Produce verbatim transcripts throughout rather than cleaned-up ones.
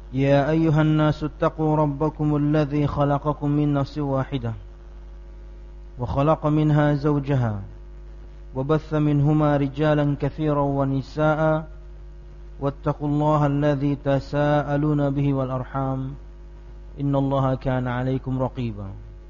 يا أيها الناس اتقوا ربكم الذي خلقكم من نفس واحدة وخلق منها زوجها وبث منهما رجالا كثيرا ونساء واتقوا الله الذي تساءلون به والأرحام إن الله كان عليكم رقيبا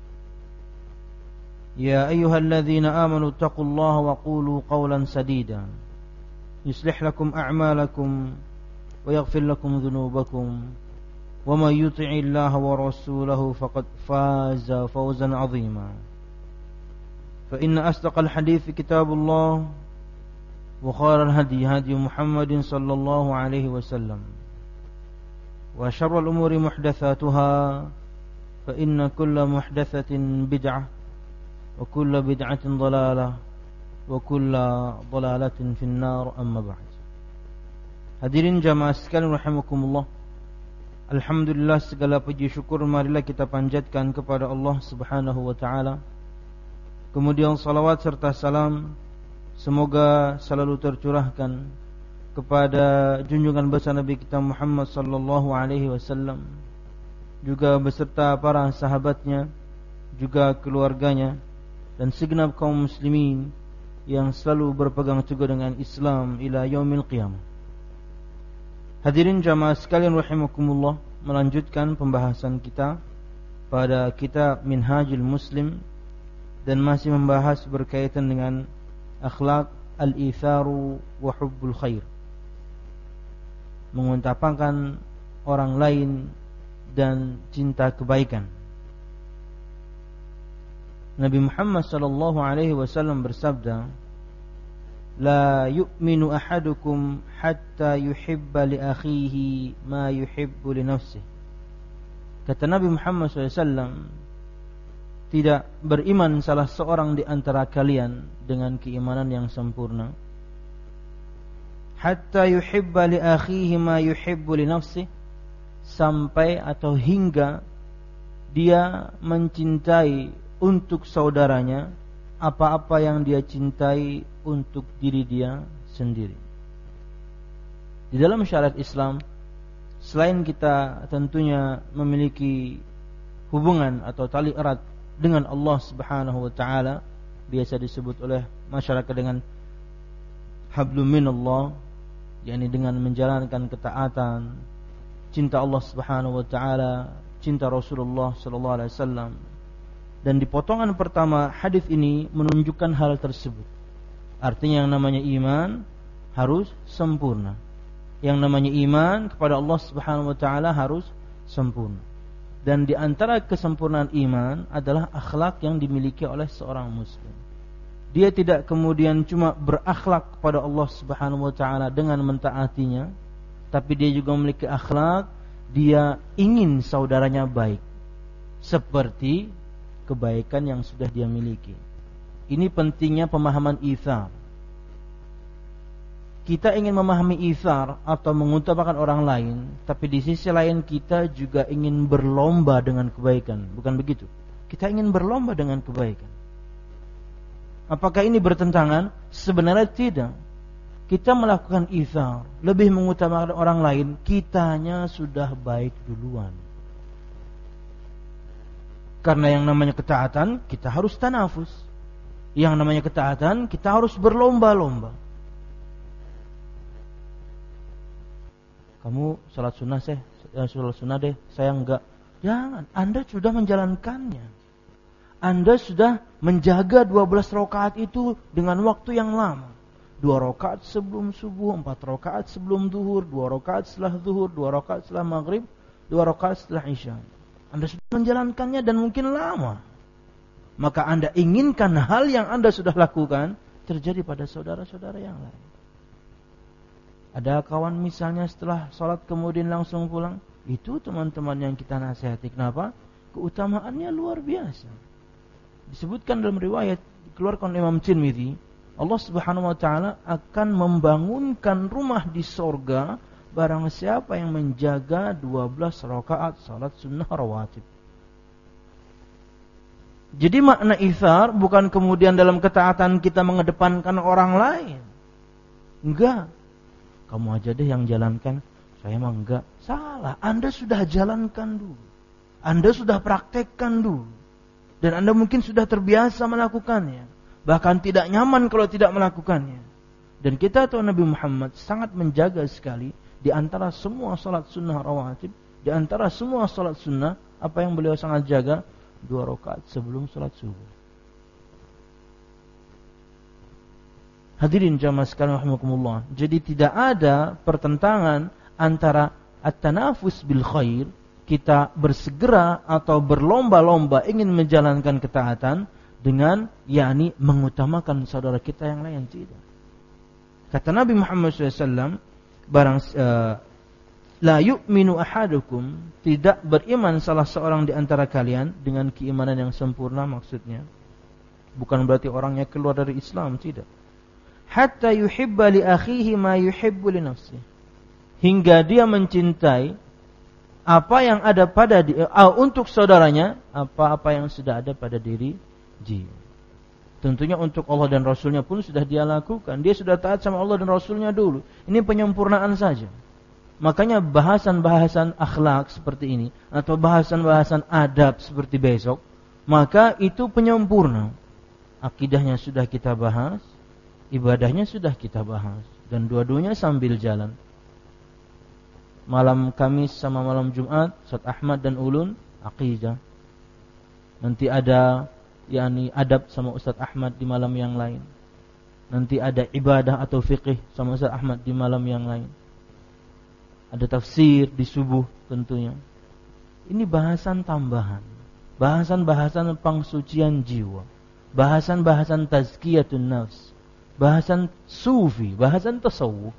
يا أيها الذين آمنوا اتقوا الله وقولوا قولا سديدا يصلح لكم أعمالكم ويغفر لكم ذنوبكم ومن يطع الله ورسوله فقد فاز فوزا عظيما فإن أصدق الحديث كتاب الله وخير الهدي هدي محمد صلى الله عليه وسلم وشر الأمور محدثاتها فإن كل محدثة بدعة وكل بدعة ضلالة وكل ضلالة في النار أما بعد. Hadirin jamaah sekalian rahimakumullah. Alhamdulillah, segala puji syukur marilah kita panjatkan kepada Allah Subhanahu wa taala. Kemudian salawat serta salam semoga selalu tercurahkan kepada junjungan besar Nabi kita Muhammad sallallahu alaihi wasallam, juga beserta para sahabatnya, juga keluarganya dan segenap kaum muslimin yang selalu berpegang teguh dengan Islam ila yaumil qiyamah. Hadirin jamaah sekalian rahimakumullah, melanjutkan pembahasan kita pada kitab Minhajul Muslim dan masih membahas berkaitan dengan akhlak al-itharu wa hubbul khair, mengutamakan orang lain dan cinta kebaikan. Nabi Muhammad sallallahu alaihi wasallam bersabda, la yu'minu ahadukum hatta yuhibba li akhihi ma yuhibbu li nafsihi. Kata Nabi Muhammad shallallahu alaihi wasallam, tidak beriman salah seorang di antara kalian dengan keimanan yang sempurna hatta yuhibba li akhihi ma yuhibbu li nafsihi, sampai atau hingga dia mencintai untuk saudaranya apa-apa yang dia cintai untuk diri dia sendiri. Di dalam syariat Islam, selain kita tentunya memiliki hubungan atau tali erat dengan Allah Subhanahu wa taala, biasa disebut oleh masyarakat dengan hablum minallah, yakni dengan menjalankan ketaatan, cinta Allah Subhanahu wa taala, cinta Rasulullah sallallahu alaihi wasallam. Dan di potongan pertama hadis ini menunjukkan hal tersebut. Artinya yang namanya iman harus sempurna. Yang namanya iman kepada Allah Subhanahu wa taala harus sempurna. Dan di antara kesempurnaan iman adalah akhlak yang dimiliki oleh seorang muslim. Dia tidak kemudian cuma berakhlak kepada Allah Subhanahu wa taala dengan mentaatinya, tapi dia juga memiliki akhlak, dia ingin saudaranya baik seperti kebaikan yang sudah dia miliki. Ini pentingnya pemahaman itsar. Kita ingin memahami itsar atau mengutamakan orang lain, tapi di sisi lain kita juga ingin berlomba dengan kebaikan. Bukan begitu? Kita ingin berlomba dengan kebaikan. Apakah ini bertentangan? Sebenarnya tidak. Kita melakukan itsar, lebih mengutamakan orang lain, kitanya sudah baik duluan. Karena yang namanya ketaatan, kita harus tanafus. Yang namanya ketaatan, kita harus berlomba-lomba. Kamu salat sunnah saya, salat sunnah deh, saya enggak. Jangan, Anda sudah menjalankannya. Anda sudah menjaga dua belas rakaat itu dengan waktu yang lama. Dua rakaat sebelum subuh, empat rakaat sebelum zuhur, dua rakaat setelah zuhur, dua rakaat setelah maghrib, dua rakaat setelah isya. Anda sudah menjalankannya dan mungkin lama. Maka Anda inginkan hal yang Anda sudah lakukan terjadi pada saudara-saudara yang lain. Ada kawan misalnya setelah sholat kemudian langsung pulang, itu teman-teman yang kita nasihati. Kenapa? Keutamaannya luar biasa. Disebutkan dalam riwayat dikeluarkan Imam Tirmidzi, Allah Subhanahu wa taala akan membangunkan rumah di sorga barang siapa yang menjaga dua belas rakaat salat sunnah rawatib. Jadi makna itsar bukan kemudian dalam ketaatan kita mengedepankan orang lain. Enggak. Kamu aja deh yang jalankan. Saya mah enggak. Salah. Anda sudah jalankan dulu. Anda sudah praktekkan dulu. Dan Anda mungkin sudah terbiasa melakukannya. Bahkan tidak nyaman kalau tidak melakukannya. Dan kita tahu Nabi Muhammad sangat menjaga sekali di antara semua salat sunnah rawatib, di antara semua salat sunnah, apa yang beliau sangat jaga? Dua rakaat sebelum salat subuh. Hadirin jamaah sekalian rahimakumullah. Jadi tidak ada pertentangan antara at-tanafus bil khair, kita bersegera atau berlomba-lomba ingin menjalankan ketaatan, dengan yakni mengutamakan saudara kita yang lain. Tidak. Kata Nabi Muhammad shallallahu alaihi wasallam, barang uh, la yu'minu ahadukum, tidak beriman salah seorang di antara kalian dengan keimanan yang sempurna, maksudnya bukan berarti orangnya keluar dari Islam, tidak. Hatta yuhibba li akhihi ma yuhibbu li nafsihi, hingga dia mencintai apa yang ada pada di, uh, untuk saudaranya apa-apa yang sudah ada pada diri dia. Tentunya untuk Allah dan Rasulnya pun sudah dia lakukan. Dia sudah taat sama Allah dan Rasulnya dulu. Ini penyempurnaan saja. Makanya bahasan-bahasan akhlak seperti ini, atau bahasan-bahasan adab seperti besok, maka itu penyempurna. Akidahnya sudah kita bahas, ibadahnya sudah kita bahas, dan dua-duanya sambil jalan. Malam Kamis sama malam Jumat, Ustaz Ahmad dan Ulun, akidah. Nanti ada yakni adab sama Ustaz Ahmad di malam yang lain. Nanti ada ibadah atau fiqih sama Ustaz Ahmad di malam yang lain. Ada tafsir di subuh tentunya. Ini bahasan tambahan, bahasan-bahasan pengsucian jiwa, bahasan-bahasan tazkiyatun nafs, bahasan sufi, bahasan tasawuf.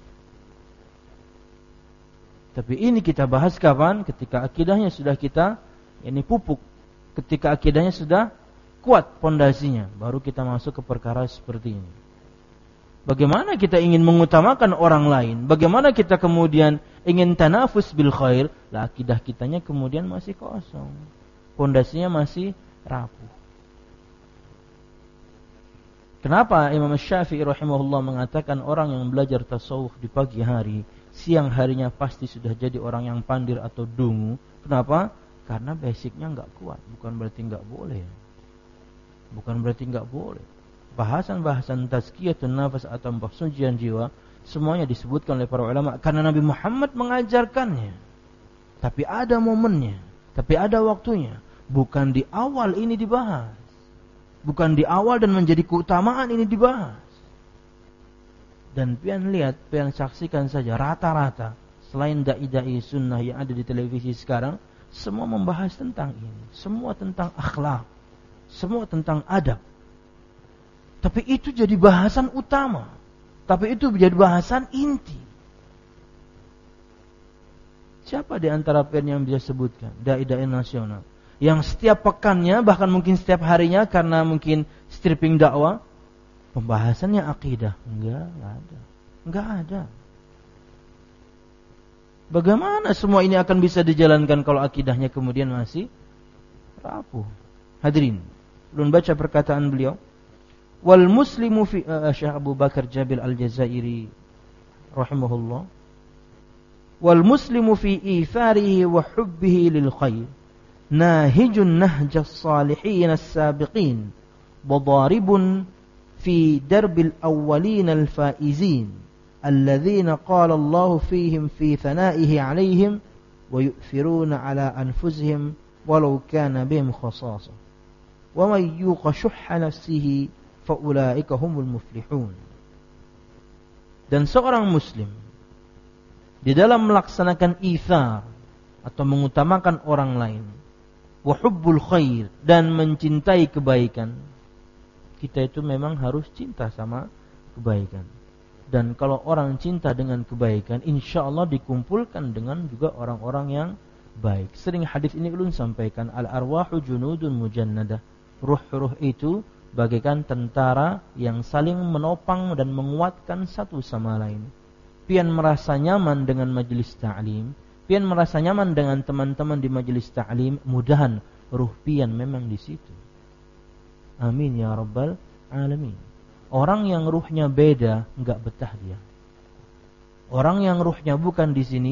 Tapi ini kita bahas kapan? Ketika akidahnya sudah kita ini pupuk, ketika akidahnya sudah kuat pondasinya, baru kita masuk ke perkara seperti ini. Bagaimana kita ingin mengutamakan orang lain? Bagaimana kita kemudian ingin tanafus bil khair? Lah akidah kitanya kemudian masih kosong, pondasinya masih rapuh. Kenapa Imam Syafi'i rahimahullah mengatakan orang yang belajar tasawuf di pagi hari, siang harinya pasti sudah jadi orang yang pandir atau dungu? Kenapa? Karena basicnya enggak kuat. Bukan berarti enggak boleh. Bukan berarti enggak boleh. Bahasan-bahasan tazkiyatun nafas atau pengsucian jiwa semuanya disebutkan oleh para ulama karena Nabi Muhammad mengajarkannya. Tapi ada momennya, tapi ada waktunya. Bukan di awal ini dibahas. Bukan di awal dan menjadi keutamaan ini dibahas. Dan pian lihat, pian saksikan saja rata-rata selain dai-dai sunnah yang ada di televisi sekarang, semua membahas tentang ini, semua tentang akhlak, semua tentang adab. Tapi itu jadi bahasan utama. Tapi itu menjadi bahasan inti. Siapa di antara pian yang bisa sebutkan dai-dai nasional yang setiap pekannya, bahkan mungkin setiap harinya, karena mungkin stripping dakwah, pembahasannya akidah? Enggak, enggak ada. Enggak ada. Bagaimana semua ini akan bisa dijalankan kalau akidahnya kemudian masih rapuh? Hadirin, belum baca perkataan beliau. Wal muslimu fi uh, Syekh Abu Bakar Jabil Al-Jazairi rahimahullah. Wal muslimu fi itharihi wa hubbihi lil khair nahijun nahjas salihin as-sabiqin badaribun fi darbil awwalin al-faizin alladhina qala Allah fihim fi thana'ihi 'alayhim wa yu'thiruna 'ala anfusihim walau kana bihim khasasah wa may yuqa shuhha nafsihi fa ulaika humul muflihun. Dan seorang muslim di dalam melaksanakan ithar atau mengutamakan orang lain, wa hubbul khair, dan mencintai kebaikan, kita itu memang harus cinta sama kebaikan. Dan kalau orang cinta dengan kebaikan, insya Allah dikumpulkan dengan juga orang-orang yang baik. Sering hadis ini ulun sampaikan, al-arwahu junudun mujannadah. Ruh-ruh itu bagaikan tentara yang saling menopang dan menguatkan satu sama lain. Pian merasa nyaman dengan majelis ta'lim, pian merasa nyaman dengan teman-teman di majelis ta'lim, mudahan ruh pian memang di situ. Amin ya rabbal alamin. Orang yang ruhnya beda, enggak betah dia. Orang yang ruhnya bukan di sini,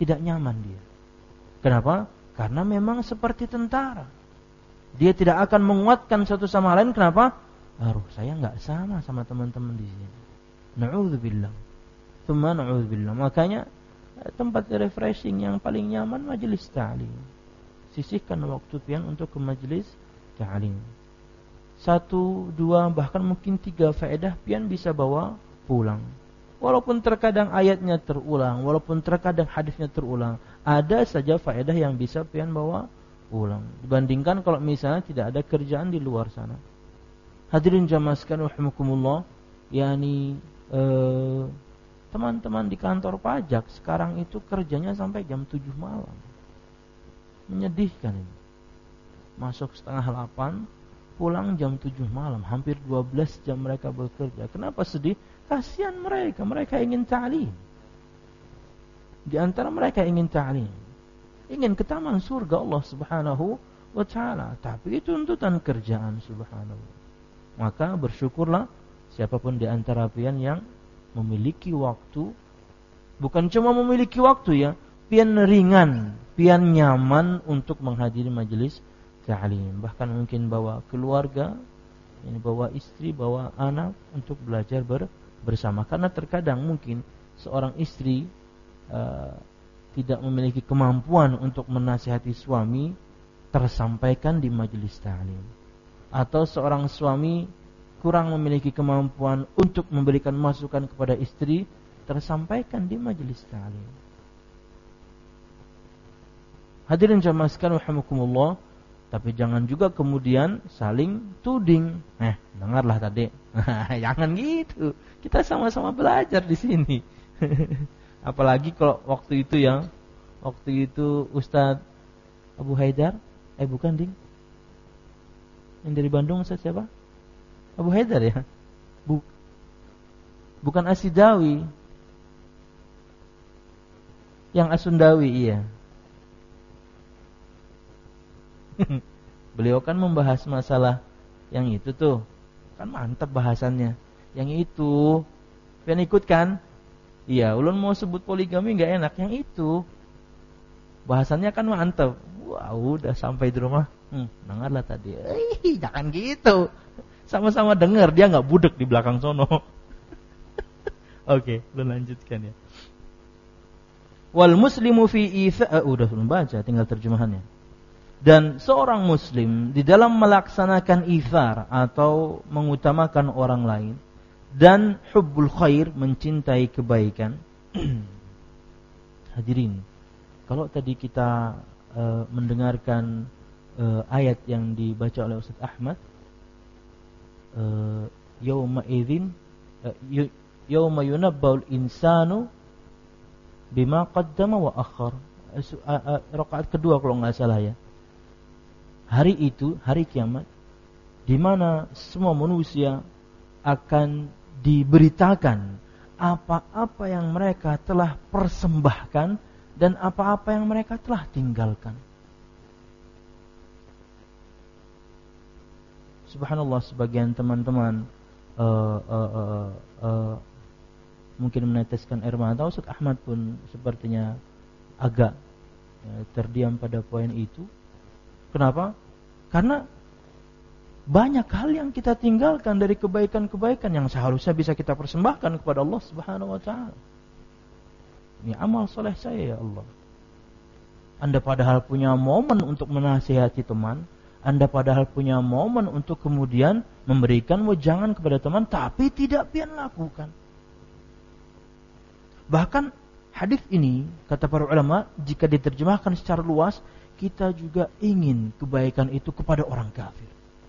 tidak nyaman dia. Kenapa? Karena memang seperti tentara. Dia tidak akan menguatkan satu sama lain. Kenapa? Aduh, saya nggak sama sama teman-teman di sini. Na'udzubillah. Tsumma na'udzubillah. Makanya tempat refreshing yang paling nyaman majelis ta'lim. Sisihkan waktu pian untuk ke majelis ta'lim. Satu, dua, bahkan mungkin tiga faedah pian bisa bawa pulang. Walaupun terkadang ayatnya terulang, walaupun terkadang hadisnya terulang, ada saja faedah yang bisa pian bawa pulang. Dibandingkan kalau misalnya tidak ada kerjaan di luar sana. Hadirin jamaah sekalian rahimakumullah, yakni eh, teman-teman di kantor pajak sekarang itu kerjanya sampai jam tujuh malam. Menyedihkan ini. Masuk setengah delapan, pulang jam tujuh malam, hampir dua belas jam mereka bekerja. Kenapa sedih? Kasihan mereka, mereka ingin ta'lim. Di antara mereka ingin ta'lim, ingin ke taman surga Allah Subhanahu wa ta'ala, tapi itu tuntutan kerjaan subhanallah. Maka bersyukurlah siapapun di antara pian yang memiliki waktu, bukan cuma memiliki waktu ya, pian ringan, pian nyaman untuk menghadiri majelis ta'lim, bahkan mungkin bawa keluarga, ini bawa istri, bawa anak untuk belajar ber, bersama. Karena terkadang mungkin seorang istri uh, tidak memiliki kemampuan untuk menasihati suami tersampaikan di majelis ta'lim, atau seorang suami kurang memiliki kemampuan untuk memberikan masukan kepada istri tersampaikan di majelis ta'lim. Hadirin jamaah sekalian rahimakumullah, tapi jangan juga kemudian saling tuding. Eh, dengarlah tadi. Jangan gitu. Kita sama-sama belajar di sini. Apalagi kalau waktu itu ya, waktu itu Ustadz Abu Haidar, eh bukan ding, yang dari Bandung Ustadz siapa? Abu Haidar ya, Buk, bukan Asidawi, yang Asundawi iya. Beliau kan membahas masalah yang itu tuh, kan mantap bahasannya. Yang itu, pian ikut kan? Iya, ulun mau sebut poligami nggak enak. Yang itu, bahasannya kan mantap. Wah, udah sampai di rumah, hmm, dengarlah tadi. Eh, jangan gitu. Sama-sama dengar, dia nggak budek di belakang sono. Oke, ulun lanjutkan ya. Wal muslimu fi itha, uh, udah ulun baca, tinggal terjemahannya. Dan seorang muslim di dalam melaksanakan ithar atau mengutamakan orang lain, dan hubbul khair, mencintai kebaikan. Hadirin, kalau tadi kita uh, mendengarkan uh, ayat yang dibaca oleh Ustaz Ahmad, uh, yauma idzin uh, yauma yunabbaul insanu bima qaddama wa akhar, uh, uh, rakaat kedua kalau enggak salah ya. Hari itu, hari kiamat, di mana semua manusia akan diberitakan apa-apa yang mereka telah persembahkan dan apa-apa yang mereka telah tinggalkan. Subhanallah, sebagian teman-teman uh, uh, uh, uh, mungkin meneteskan air mata. Ustaz Ahmad pun sepertinya agak uh, terdiam pada poin itu. Kenapa? Karena banyak hal yang kita tinggalkan dari kebaikan-kebaikan yang seharusnya bisa kita persembahkan kepada Allah Subhanahu wa ta'ala. Ini amal soleh saya ya Allah. Anda padahal punya momen untuk menasihati teman, Anda padahal punya momen untuk kemudian memberikan wejangan kepada teman, tapi tidak pian lakukan. Bahkan hadis ini, kata para ulama, jika diterjemahkan secara luas, kita juga ingin kebaikan itu kepada orang kafir.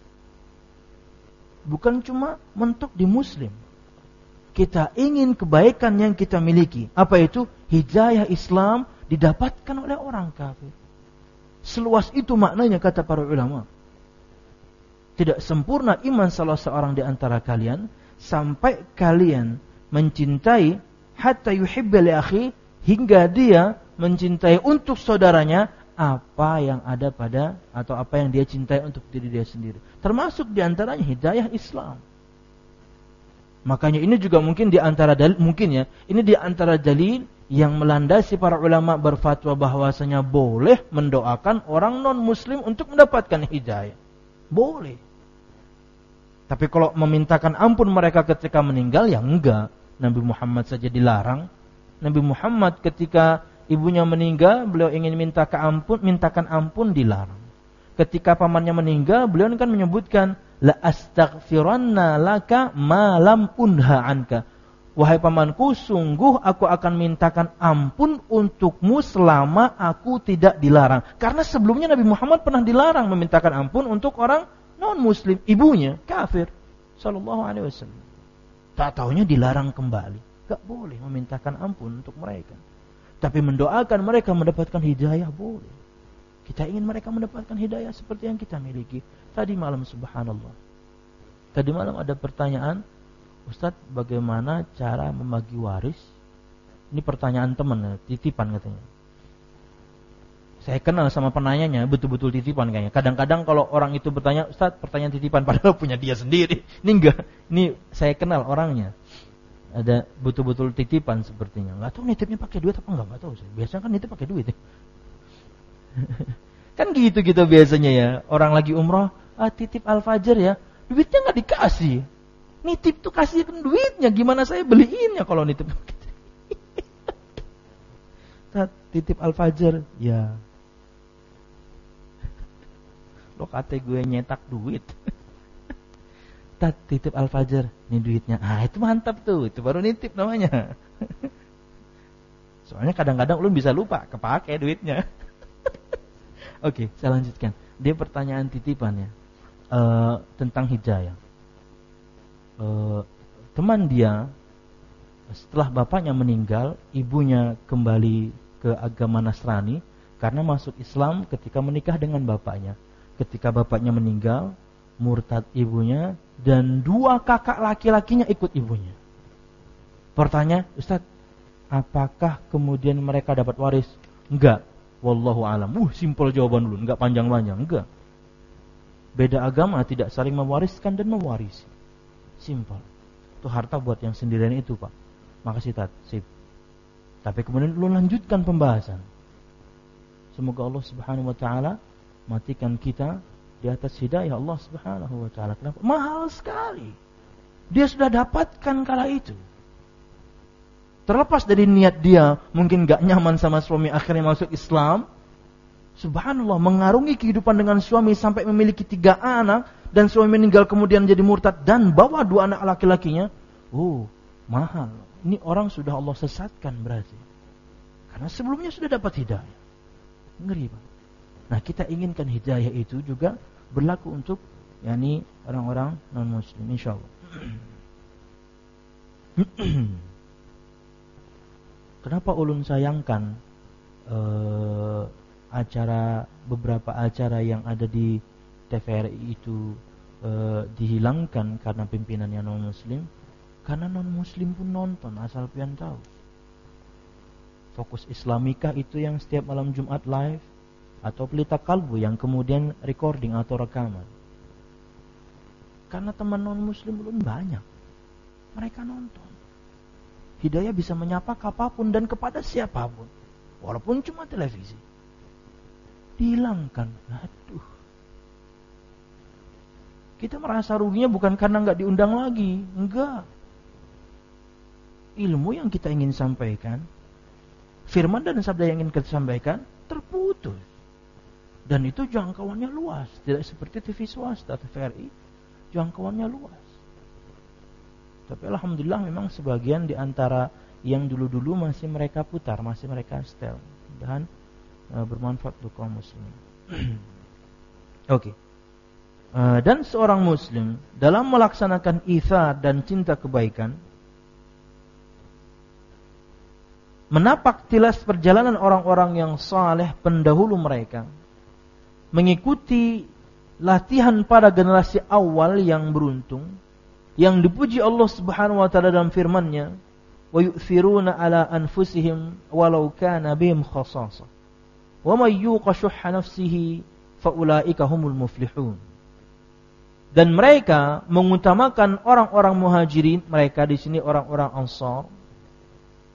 Bukan cuma mentok di muslim. Kita ingin kebaikan yang kita miliki. Apa itu? Hidayah Islam didapatkan oleh orang kafir. Seluas itu maknanya kata para ulama. Tidak sempurna iman salah seorang di antara kalian sampai kalian mencintai hatta yuhibba li akhi, hingga dia mencintai untuk saudaranya apa yang ada pada atau apa yang dia cintai untuk diri dia sendiri. Termasuk di antaranya hidayah Islam. Makanya ini juga mungkin di antara dalil, mungkin ya, ini di antara dalil yang melandasi para ulama berfatwa bahwasanya boleh mendoakan orang non-muslim untuk mendapatkan hidayah. Boleh. Tapi kalau memintakan ampun mereka ketika meninggal, ya enggak. Nabi Muhammad saja dilarang. Nabi Muhammad ketika ibunya meninggal, beliau ingin minta ampun, mintakan ampun dilarang. Ketika pamannya meninggal, beliau kan menyebutkan, la astaghfiranna laka ma lam unha anka. Wahai pamanku, sungguh aku akan mintakan ampun untukmu selama aku tidak dilarang. Karena sebelumnya Nabi Muhammad pernah dilarang memintakan ampun untuk orang non-muslim, ibunya kafir sallallahu alaihi wasallam. Tak taunya dilarang kembali. Gak boleh memintakan ampun untuk mereka. Tapi mendoakan mereka mendapatkan hidayah boleh. Kita ingin mereka mendapatkan hidayah seperti yang kita miliki. Tadi malam subhanallah. Tadi malam ada pertanyaan, Ustaz, bagaimana cara membagi waris? Ini pertanyaan teman, titipan katanya. Saya kenal sama penanyanya, betul-betul titipan kayaknya. Kadang-kadang kalau orang itu bertanya, Ustaz, pertanyaan titipan, padahal punya dia sendiri. Ini enggak, ini saya kenal orangnya. Ada betul-betul titipan sepertinya. Enggak tahu nitipnya pakai duit apa enggak, enggak tahu saya. Biasanya kan nitip pakai duit ya. Kan gitu-gitu biasanya ya. Orang lagi umroh, ah, titip Al-Fajr ya. Duitnya enggak dikasih. Nitip tuh kasihkan duitnya, gimana saya beliinnya kalau nitip? Titip Al-Fajr, ya. Lo kata gue nyetak duit. Tat, titip Al-Fajr, ini duitnya. Ah, itu mantap tuh, itu baru nitip namanya. Soalnya kadang-kadang lu bisa lupa, kepake duitnya. Oke, saya lanjutkan. Dia pertanyaan titipan ya, uh, tentang hidayah. Uh, teman dia setelah bapaknya meninggal, ibunya kembali ke agama Nasrani karena masuk Islam ketika menikah dengan bapaknya. Ketika bapaknya meninggal, murtad ibunya dan dua kakak laki-lakinya ikut ibunya. Pertanyaan, Ustaz, apakah kemudian mereka dapat waris? Enggak. Wallahu alam. Uh, simpel jawaban dulu, enggak panjang-panjang, enggak. Beda agama tidak saling mewariskan dan mewarisi. Simpel. Itu harta buat yang sendirian itu, Pak. Makasih, Tat. Sip. Tapi kemudian lu lanjutkan pembahasan. Semoga Allah Subhanahu wa taala matikan kita di atas hidayah Allah Subhanahu wa taala. Kenapa? Mahal sekali. Dia sudah dapatkan kala itu. Terlepas dari niat dia mungkin gak nyaman sama suami akhirnya masuk Islam. Subhanallah, mengarungi kehidupan dengan suami sampai memiliki tiga anak dan suami meninggal kemudian jadi murtad dan bawa dua anak laki-lakinya. Oh, mahal. Ini orang sudah Allah sesatkan berarti. Karena sebelumnya sudah dapat hidayah. Ngeri, Pak. Nah, kita inginkan hidayah itu juga berlaku untuk yakni orang-orang non-muslim insyaallah. Kenapa ulun sayangkan uh, acara beberapa acara yang ada di T V R I itu uh, dihilangkan karena pimpinannya non-muslim? Karena non-muslim pun nonton, asal pian tahu. Fokus Islamika itu yang setiap malam Jumat live, atau Pelita Kalbu yang kemudian recording atau rekaman. Karena teman non-muslim belum banyak, mereka nonton. Hidayah bisa menyapa kapanpun dan kepada siapapun, walaupun cuma televisi. Dihilangkan, aduh. Kita merasa ruginya bukan karena nggak diundang lagi, enggak. Ilmu yang kita ingin sampaikan, firman dan sabda yang ingin kita sampaikan terputus. Dan itu jangkauannya luas, tidak seperti T V swasta, T V R I jangkauannya luas. Tapi alhamdulillah memang sebagian di antara yang dulu-dulu masih mereka putar, masih mereka setel. Dan uh, bermanfaat untuk kaum muslimin. Oke. Okay. Uh, dan seorang muslim dalam melaksanakan itsar dan cinta kebaikan, menapak tilas perjalanan orang-orang yang saleh pendahulu mereka, mengikuti latihan pada generasi awal yang beruntung, yang dipuji Allah Subhanahu wa taala dalam firman-Nya, wa yu'thiruna ala anfusihim walau kana bihim khassasah wa may yuqa shuhha nafsihi fa ulaika humul muflihun. Dan mereka mengutamakan orang-orang muhajirin, mereka di sini orang-orang Ansar,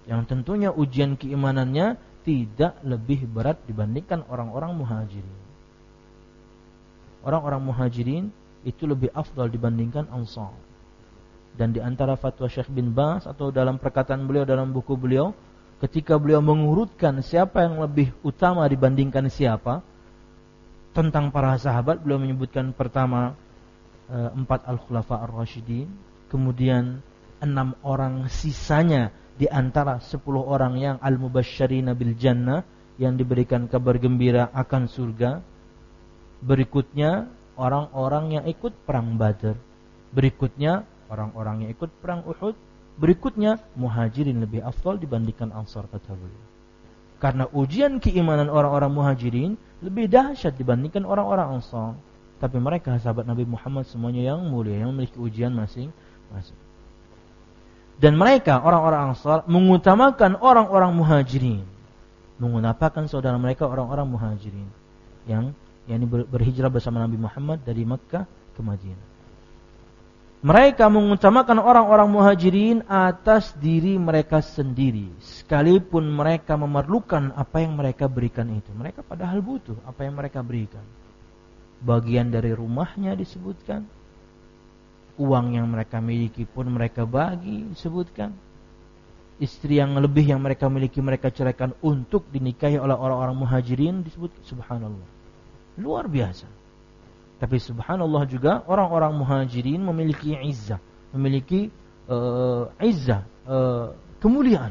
yang tentunya ujian keimanannya tidak lebih berat dibandingkan orang-orang muhajirin. Orang-orang muhajirin itu lebih afdal dibandingkan ansar. Dan di antara fatwa Syekh bin Baz atau dalam perkataan beliau dalam buku beliau, ketika beliau mengurutkan siapa yang lebih utama dibandingkan siapa tentang para sahabat, beliau menyebutkan pertama empat al-khulafa ar-rasyidin, kemudian enam orang sisanya di antara sepuluh orang yang al-mubasysyirina bil jannah, yang diberikan kabar gembira akan surga. Berikutnya orang-orang yang ikut perang Badar. Berikutnya orang-orang yang ikut perang Uhud. Berikutnya muhajirin lebih afdal dibandingkan ansar, kata beliau. Karena ujian keimanan orang-orang muhajirin lebih dahsyat dibandingkan orang-orang ansar. Tapi mereka sahabat Nabi Muhammad semuanya yang mulia, yang memiliki ujian masing-masing. Dan mereka orang-orang ansar mengutamakan orang-orang muhajirin, mengutamakan saudara mereka orang-orang muhajirin yang yang berhijrah bersama Nabi Muhammad dari Makkah ke Madinah. Mereka mengutamakan orang-orang muhajirin atas diri mereka sendiri, sekalipun mereka memerlukan apa yang mereka berikan itu. Mereka padahal butuh apa yang mereka berikan. Bagian dari rumahnya disebutkan, uang yang mereka miliki pun mereka bagi, disebutkan. Istri yang lebih yang mereka miliki mereka ceraikan untuk dinikahi oleh orang-orang muhajirin, disebut. Subhanallah, luar biasa. Tapi subhanallah juga orang-orang muhajirin memiliki izzah, memiliki uh, izzah, uh, kemuliaan.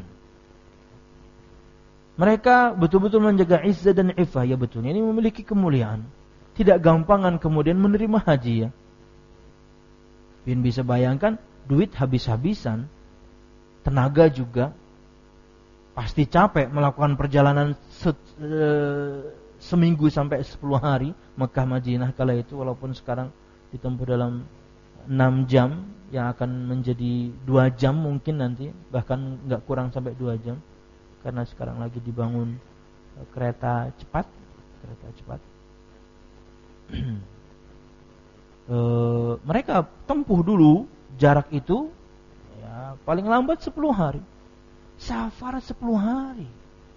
Mereka betul-betul menjaga izzah dan ifah, ya betul. Ini memiliki kemuliaan. Tidak gampangan kemudian menerima haji, ya. Bin bisa bayangkan duit habis-habisan, tenaga juga, pasti capek melakukan perjalanan se, e, seminggu sampai sepuluh hari Mekah Madinah kala itu, walaupun sekarang ditempuh dalam enam jam yang akan menjadi dua jam mungkin nanti, bahkan enggak kurang sampai dua jam karena sekarang lagi dibangun kereta cepat, kereta cepat. E, mereka tempuh dulu jarak itu ya, paling lambat sepuluh hari. Safar sepuluh hari.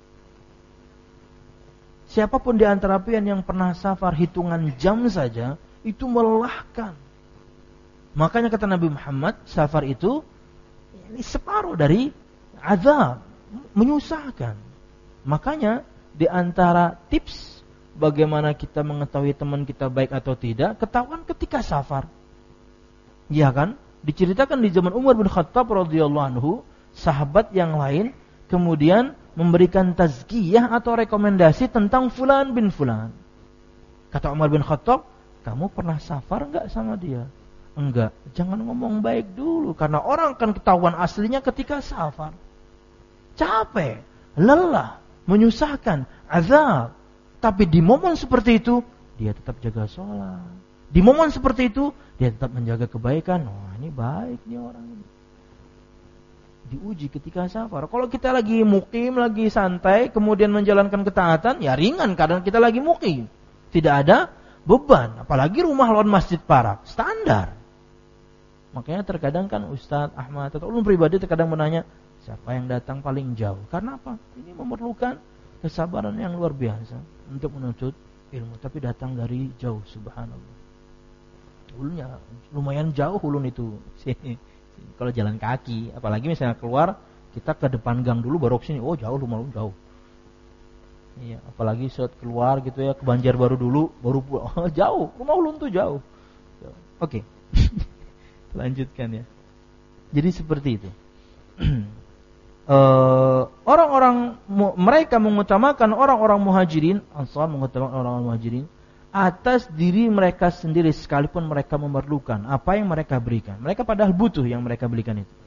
Siapapun di antara pian yang pernah safar hitungan jam saja itu melelahkan. Makanya kata Nabi Muhammad, safar itu ini separuh dari azab, menyusahkan. Makanya di antara tips bagaimana kita mengetahui teman kita baik atau tidak, ketahuan ketika safar. Ya kan? Diceritakan di zaman Umar bin Khattab radhiyallahu anhu, sahabat yang lain kemudian memberikan tazkiyah atau rekomendasi tentang fulan bin fulan. Kata Umar bin Khattab, kamu pernah safar enggak sama dia? Enggak. Jangan ngomong baik dulu, karena orang akan ketahuan aslinya ketika safar. Capek, lelah, menyusahkan, azab. Tapi di momen seperti itu, dia tetap jaga sholat. Di momen seperti itu, dia tetap menjaga kebaikan. Wah, ini baik nih orang ini. Diuji ketika safar. Kalau kita lagi mukim, lagi santai, kemudian menjalankan ketaatan, ya ringan karena kita lagi mukim. Tidak ada beban. Apalagi rumah lawan masjid Parak. Standar. Makanya terkadang kan Ustadz Ahmad atau ulun pribadi terkadang menanya, siapa yang datang paling jauh? Karena apa? Ini memerlukan kesabaran yang luar biasa untuk menuntut ilmu. Tapi datang dari jauh, subhanallah. Ulunnya lumayan jauh ulun itu. Kalau jalan kaki, apalagi misalnya keluar, kita ke depan gang dulu baru ke sini. Oh jauh, lumayan jauh. Iya, apalagi saat keluar gitu ya, ke Banjarbaru dulu, baru pulang. Oh, jauh, rumah ulun tuh jauh. Oke. Lanjutkan ya. Jadi seperti itu. uh, orang-orang mereka mengutamakan orang-orang muhajirin, Ansar mengutamakan orang-orang muhajirin atas diri mereka sendiri sekalipun mereka memerlukan apa yang mereka berikan. Mereka padahal butuh yang mereka berikan itu.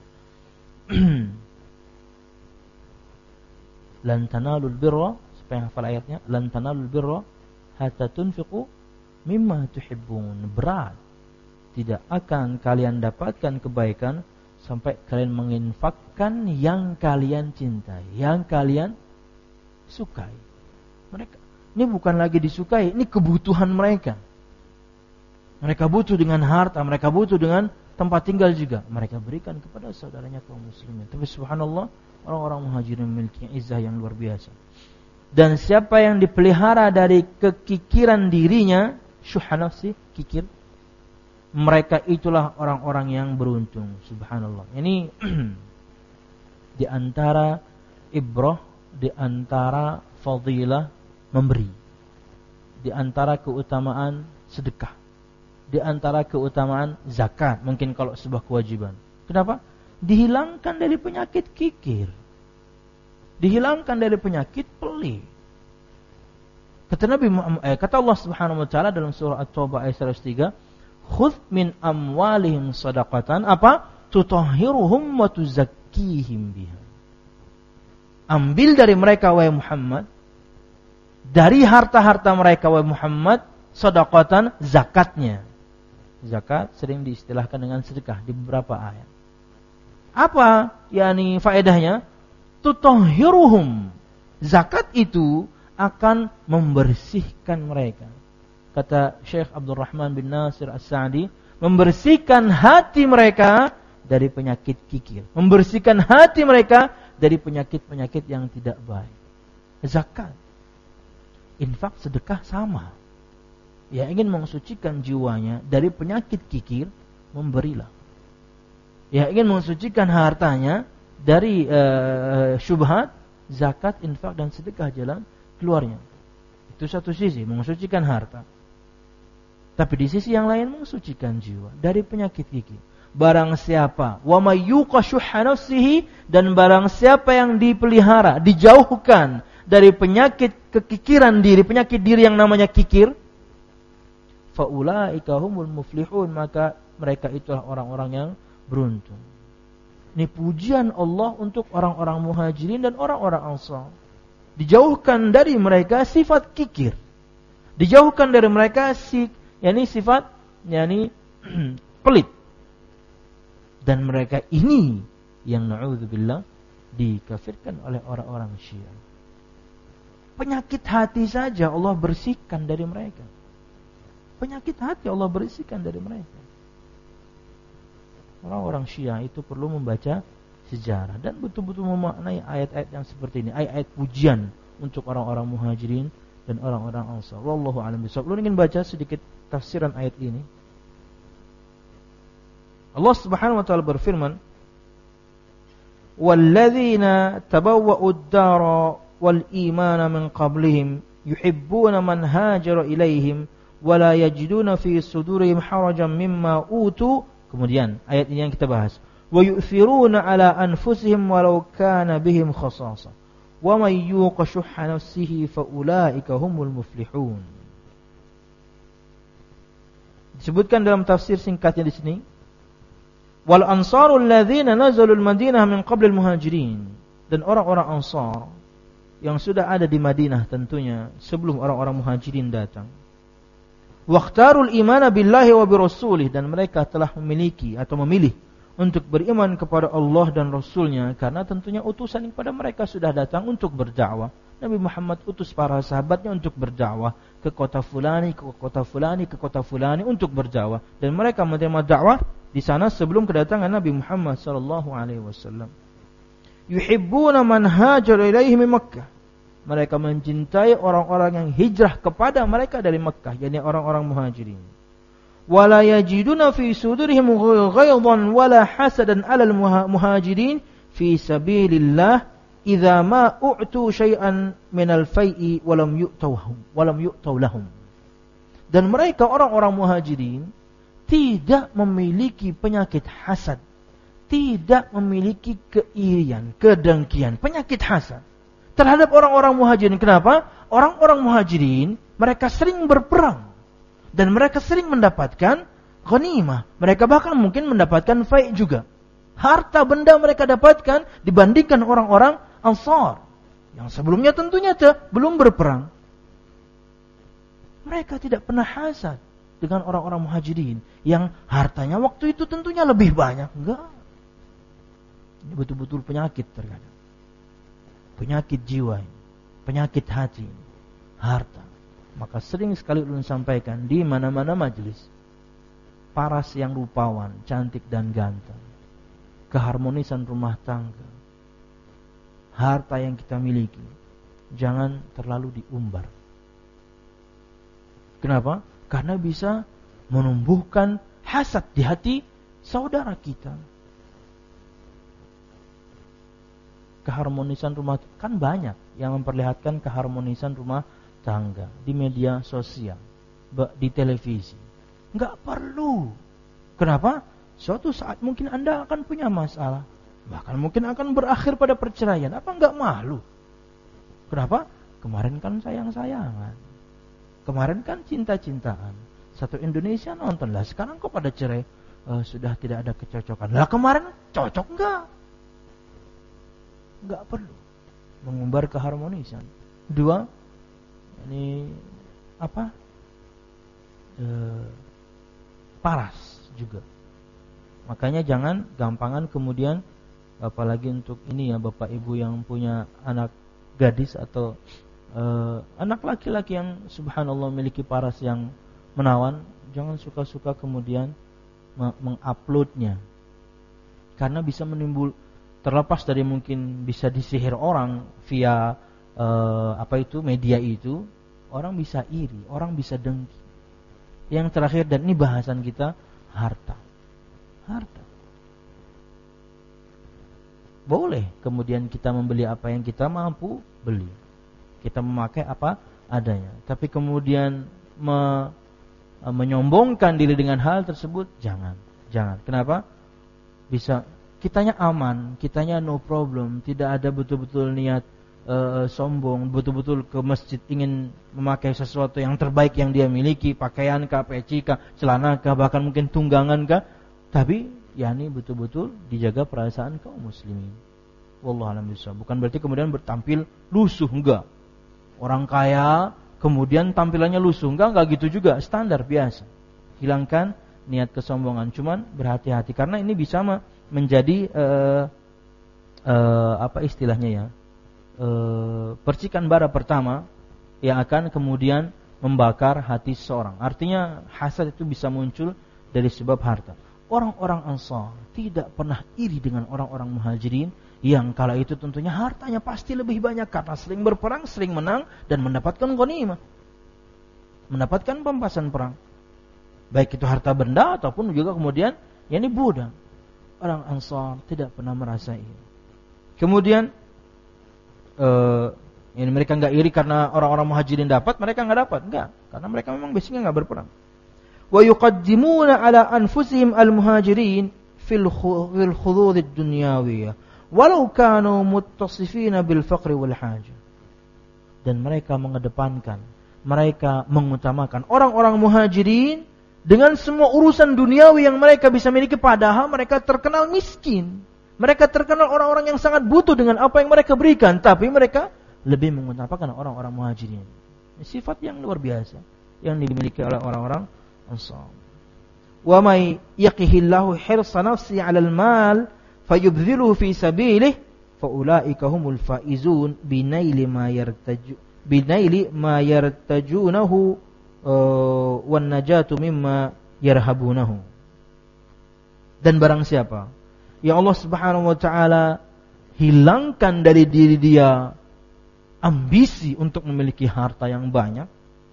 Lan tanalul birra, supaya hafal ayatnya, lan tanalul birra hatta tunfiqu mimma tuhibbun. Berat. Tidak akan kalian dapatkan kebaikan sampai kalian menginfakkan yang kalian cintai, yang kalian sukai. Mereka ini bukan lagi disukai, ini kebutuhan mereka. Mereka butuh dengan harta, mereka butuh dengan tempat tinggal juga. Mereka berikan kepada saudaranya kaum muslimin. Tapi subhanallah, orang-orang muhajirin memiliki izzah yang luar biasa. Dan siapa yang dipelihara dari kekikiran dirinya, syuhha nafsi, kikir, mereka itulah orang-orang yang beruntung. Subhanallah. Ini di antara ibrah, di antara fadilah memberi, di antara keutamaan sedekah, di antara keutamaan zakat, mungkin kalau sebuah kewajiban. Kenapa? Dihilangkan dari penyakit kikir, dihilangkan dari penyakit pelit. Kata Nabi eh, kata Allah Subhanahu wa taala dalam surah At-Taubah ayat seratus tiga, "Khudh min amwalihim shadaqatan apa? Tutahhiruhum wa tuzakkihim biha." Ambil dari mereka wahai Muhammad, dari harta-harta mereka wahai Muhammad, shadaqatan, zakatnya. Zakat sering diistilahkan dengan sedekah di beberapa ayat. Apa yakni faedahnya? Tutahhiruhum. Zakat itu akan membersihkan mereka. Kata Syekh Abdul Rahman bin Nasir As-Sa'di, membersihkan hati mereka dari penyakit kikir, membersihkan hati mereka dari penyakit-penyakit yang tidak baik. Zakat, infak, sedekah sama. Ya, ingin mensucikan jiwanya dari penyakit kikir, memberilah. Ya, ingin mensucikan hartanya dari uh, syubhat, zakat, infak dan sedekah jalan keluarnya. Itu satu sisi mensucikan harta. Tapi di sisi yang lain mensucikan jiwa dari penyakit kikir. Barang siapa wa may yuqa syuhha nafsihi, dan barang siapa yang dipelihara, dijauhkan dari penyakit kekikiran diri, penyakit diri yang namanya kikir, faulaika humul muflihun, maka mereka itulah orang-orang yang beruntung. Ini pujian Allah untuk orang-orang muhajirin dan orang-orang ansar. Dijauhkan dari mereka sifat kikir, dijauhkan dari mereka si, yakni sifat yakni pelit, dan mereka ini yang na'udzubillah dikafirkan oleh orang-orang Syiah. Penyakit hati saja Allah bersihkan dari mereka. Penyakit hati Allah bersihkan dari mereka. Orang-orang Syiah itu perlu membaca sejarah dan betul-betul memaknai ayat-ayat yang seperti ini, ayat-ayat pujian untuk orang-orang muhajirin dan orang-orang ansar. Wallahu a'lam bishawab. Lu ingin baca sedikit tafsiran ayat ini. Allah Subhanahu wa taala berfirman, "Walladzina tabawwa'u ad-dara wal imana min qablihim yuhibbuna man hajara ilaihim wa la yajiduna fi sudurihim harajan mimma utu." Kemudian ayat ini yang kita bahas. Wa yu'thiruna ala anfusihim walau kana bihim khasasa. Wa may yuqa shuhha nafsihi fa ulaika humul muflihun. Disebutkan dalam tafsir singkatnya di sini, wal ansarul ladzina nazalul Madinah min qabl al muhajirin, dan orang-orang Ansar yang sudah ada di Madinah tentunya sebelum orang-orang muhajirin datang. Waqtarul imana billahi wa birasulih, dan mereka telah memiliki atau memilih untuk beriman kepada Allah dan Rasulnya, karena tentunya utusan kepada mereka sudah datang untuk berdakwah. Nabi Muhammad utus para sahabatnya untuk berdakwah ke kota fulani, ke kota fulani, ke kota fulani untuk berdakwah, dan mereka menerima dakwah di sana sebelum kedatangan Nabi Muhammad sallallahu alaihi wasallam. Yuhibbuna man hajara ilaihi min Makkah, mereka mencintai orang-orang yang hijrah kepada mereka dari Makkah, yakni orang-orang muhajirin. Wala yajiduna fi sudurihim ghaydan wala hasadan 'alal muhajirin fi sabilillah idza ma u'tu syai'an minal fai'i wa lam yu'tawhum wa lam yu'taw lahum. Dan mereka orang-orang muhajirin tidak memiliki penyakit hasad, tidak memiliki keirian, kedengkian, penyakit hasad terhadap orang-orang muhajirin. Kenapa? Orang-orang muhajirin mereka sering berperang dan mereka sering mendapatkan ghanimah. Mereka bahkan mungkin mendapatkan fai' juga. Harta benda mereka dapatkan dibandingkan orang-orang Ansar yang sebelumnya tentunya belum berperang. Mereka tidak pernah hasad dengan orang-orang muhajirin yang hartanya waktu itu tentunya lebih banyak. Enggak. Ini betul-betul penyakit terkadang. Penyakit jiwa, penyakit hati, harta. Maka sering sekali ulun sampaikan di mana-mana majelis, paras yang rupawan, cantik dan ganteng, keharmonisan rumah tangga, harta yang kita miliki, jangan terlalu diumbar. Kenapa? Karena bisa menumbuhkan hasad di hati saudara kita. Keharmonisan rumah kan banyak yang memperlihatkan keharmonisan rumah tangga di media sosial, di televisi. Enggak perlu. Kenapa? Suatu saat mungkin Anda akan punya masalah, bahkan mungkin akan berakhir pada perceraian. Apa enggak malu? Kenapa? Kemarin kan sayang-sayangan, kemarin kan cinta-cintaan, satu Indonesia nonton lah. Sekarang kok pada cerai? Uh, sudah tidak ada kecocokan. Lah kemarin cocok enggak? Enggak perlu mengumbar keharmonisan. Dua, ini apa? E, paras juga. Makanya jangan gampangan kemudian, apalagi untuk ini ya Bapak Ibu yang punya anak gadis atau e, anak laki-laki yang subhanallah memiliki paras yang menawan, jangan suka-suka kemudian menguploadnya, karena bisa menimbul, terlepas dari mungkin bisa disihir orang via uh, apa itu media itu, orang bisa iri, orang bisa dengki. Yang terakhir, dan ini bahasan kita, harta. Harta. Boleh kemudian kita membeli apa yang kita mampu beli, kita memakai apa adanya, tapi kemudian me, menyombongkan diri dengan hal tersebut jangan. Jangan. Kenapa? Bisa kitanya aman, kitanya no problem, tidak ada betul-betul niat uh, sombong, betul-betul ke masjid ingin memakai sesuatu yang terbaik yang dia miliki, pakaian kah, peci kah, celana kah, bahkan mungkin tunggangan kah, tapi yakni betul-betul dijaga perasaan kaum muslimin. Wallahu a'lam bishawab. Bukan berarti kemudian bertampil lusuh, enggak. Orang kaya kemudian tampilannya lusuh, enggak, enggak gitu juga, standar biasa. Hilangkan niat kesombongan, cuman berhati-hati karena ini bisa mah menjadi uh, uh, apa istilahnya ya, uh, percikan bara pertama yang akan kemudian membakar hati seseorang. Artinya hasad itu bisa muncul dari sebab harta. Orang-orang Ansar tidak pernah iri dengan orang-orang Muhajirin yang kala itu tentunya hartanya pasti lebih banyak karena sering berperang, sering menang dan mendapatkan ghanimah, mendapatkan pampasan perang, baik itu harta benda ataupun juga kemudian yakni budak. Orang Ansar tidak pernah merasa ini. Kemudian uh, ini mereka enggak iri karena orang-orang Muhajirin dapat, mereka enggak dapat, enggak, karena mereka memang basicnya enggak berperang. Wa yuqaddimuna ala anfusihim al-muhajirin fil fil khudud ad-dunyawiyah walau kanu muttasifina bil faqri wal hajah. Dan mereka mengedepankan, mereka mengutamakan orang-orang Muhajirin dengan semua urusan duniawi yang mereka bisa miliki, padahal mereka terkenal miskin. Mereka terkenal orang-orang yang sangat butuh dengan apa yang mereka berikan, tapi mereka lebih mengutamakan orang-orang Muhajirin. Sifat yang luar biasa yang dimiliki oleh orang-orang Ansar. Wa may yaqihillahu hirsa nafsi 'alal mal fayubdhiluhu fi sabilihi fa ulaika humul faizun binaili ma yartaju binaili ma yartajunahu wan najatu mimma yarhabunahu. Dan barang siapa yang Allah Subhanahu wa taala hilangkan dari diri dia ambisi untuk memiliki harta yang banyak,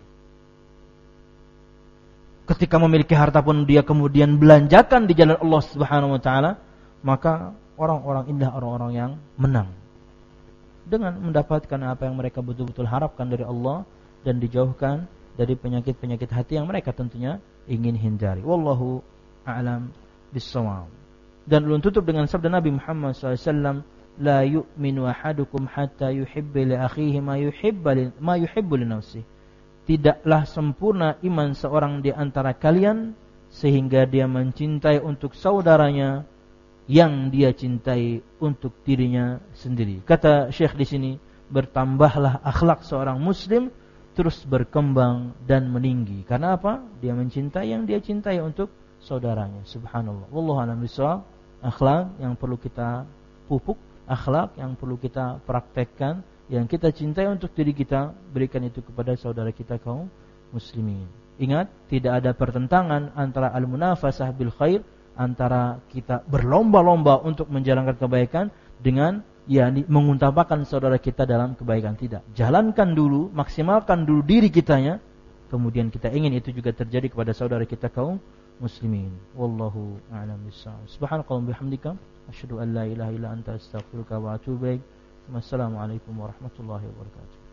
ketika memiliki harta pun dia kemudian belanjakan di jalan Allah Subhanahu wa taala, maka orang-orang inilah orang-orang yang menang dengan mendapatkan apa yang mereka betul-betul harapkan dari Allah dan dijauhkan dari penyakit-penyakit hati yang mereka tentunya ingin hindari. Wallahu a'lam bis-shawab. Dan ulun tutup dengan sabda Nabi Muhammad sallallahu alaihi wasallam, la yu'minu ahadukum hatta yuhibba li akhihi ma yuhibba li ma yuhibbu li nafsihi. Tidaklah sempurna iman seorang di antara kalian sehingga dia mencintai untuk saudaranya yang dia cintai untuk dirinya sendiri. Kata Syekh di sini, bertambahlah akhlak seorang muslim terus berkembang dan meninggi. Karena apa? Dia mencintai yang dia cintai untuk saudaranya. Subhanallah. Wallahu a'lam bishawab. Akhlak yang perlu kita pupuk, akhlak yang perlu kita praktekkan, yang kita cintai untuk diri kita, berikan itu kepada saudara kita kaum muslimin. Ingat, tidak ada pertentangan antara al-munafasah bil khair, antara kita berlomba-lomba untuk menjalankan kebaikan dengan yakni mengutamakan saudara kita dalam kebaikan. Tidak. Jalankan dulu, maksimalkan dulu diri kitanya, kemudian kita ingin itu juga terjadi kepada saudara kita kaum muslimin. Wallahu a'lam bishawab. Subhanakallahumma bihamdika asyhadu an la ilaha illa anta astaghfiruka wa atubu ilaik. Wassalamualaikum warahmatullahi wabarakatuh.